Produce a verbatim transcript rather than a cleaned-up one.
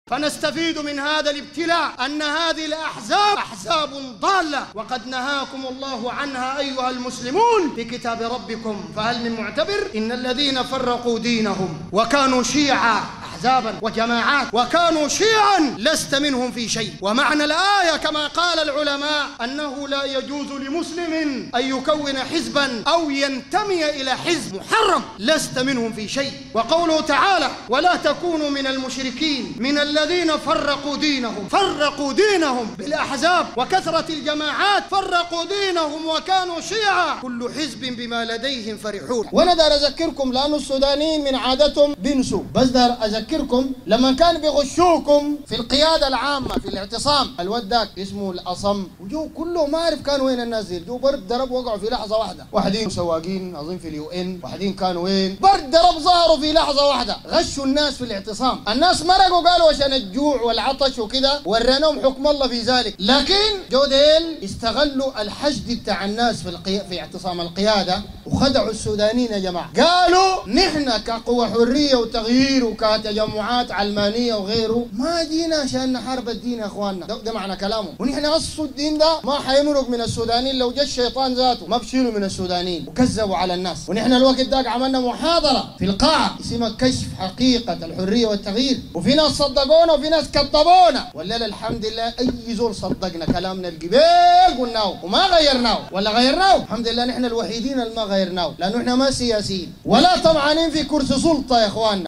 فنستفيد من هذا الابتلاء أن هذه الأحزاب أحزاب ضالة، وقد نهاكم الله عنها أيها المسلمون في كتاب ربكم، فهل من معتبر؟ إن الذين فرقوا دينهم وكانوا شيعا أحزابا وجماعات وكانوا شيعا لست منهم في شيء. ومعنى الآية كما قال العلماء أنه لا يجوز لمسلم أن يكون حزبا أو ينتمي إلى حزب محرم، لست منهم في شيء. وقوله تعالى ولا تكونوا من المشركين من الذين فرقوا دينهم، فرقوا دينهم بالأحزاب وكثرة الجماعات، فرقوا دينهم وكانوا شيعا كل حزب بما لديهم فرحون. وأنا دار أذكركم لأن السودانيين من عادتهم بينسوا، بس دار أذكركم لما كان بيغشوكم في القيادة العامة في الاعتصام، الود ذاك اسمه الأصم وجو كله ما عارف كانوا وين الناس دي، جو برد ضرب وقعوا في لحظة واحدة، واحدين سواقين أظن في اليو إن، واحدين كانوا وين، برد ضرب ظهروا في لحظة واحدة، غشوا الناس في الاعتصام، الناس مرقوا قالوا عشان الجوع والعطش وكذا، وريناهم حكم الله في ذلك، لكن جو ديل استغلوا الحشد بتاع الناس في القي... في اعتصام القيادة وخدعوا السودانيين يا جماعة، قالوا نحن كقوة حرية وتغيير وكتجمعات علمانية وغيره ما جينا عشان نحارب الدين يا اخواننا، ده, ده معنى كلامهم، ونحن اصل الدين ده ما حيمرق من السودانيين، لو جاء الشيطان ذاته ما بشيلوا من السودانيين، وكذبوا على الناس. ونحن الوقت ده عملنا محاضرة في القاعة اسمها كشف حقيقة الحرية والتغيير، وفي ناس صدقونا وفي ناس كذبونا، والليلة الحمد لله اي زول صدقنا كلامنا القبيل قلناه وما غيرناه، ولا غيرناه الحمد لله، نحن الوحيدين اللي ما غيرناه، لانه احنا ما سياسيين ولا طمعانين في كرسي سلطة يا اخواننا.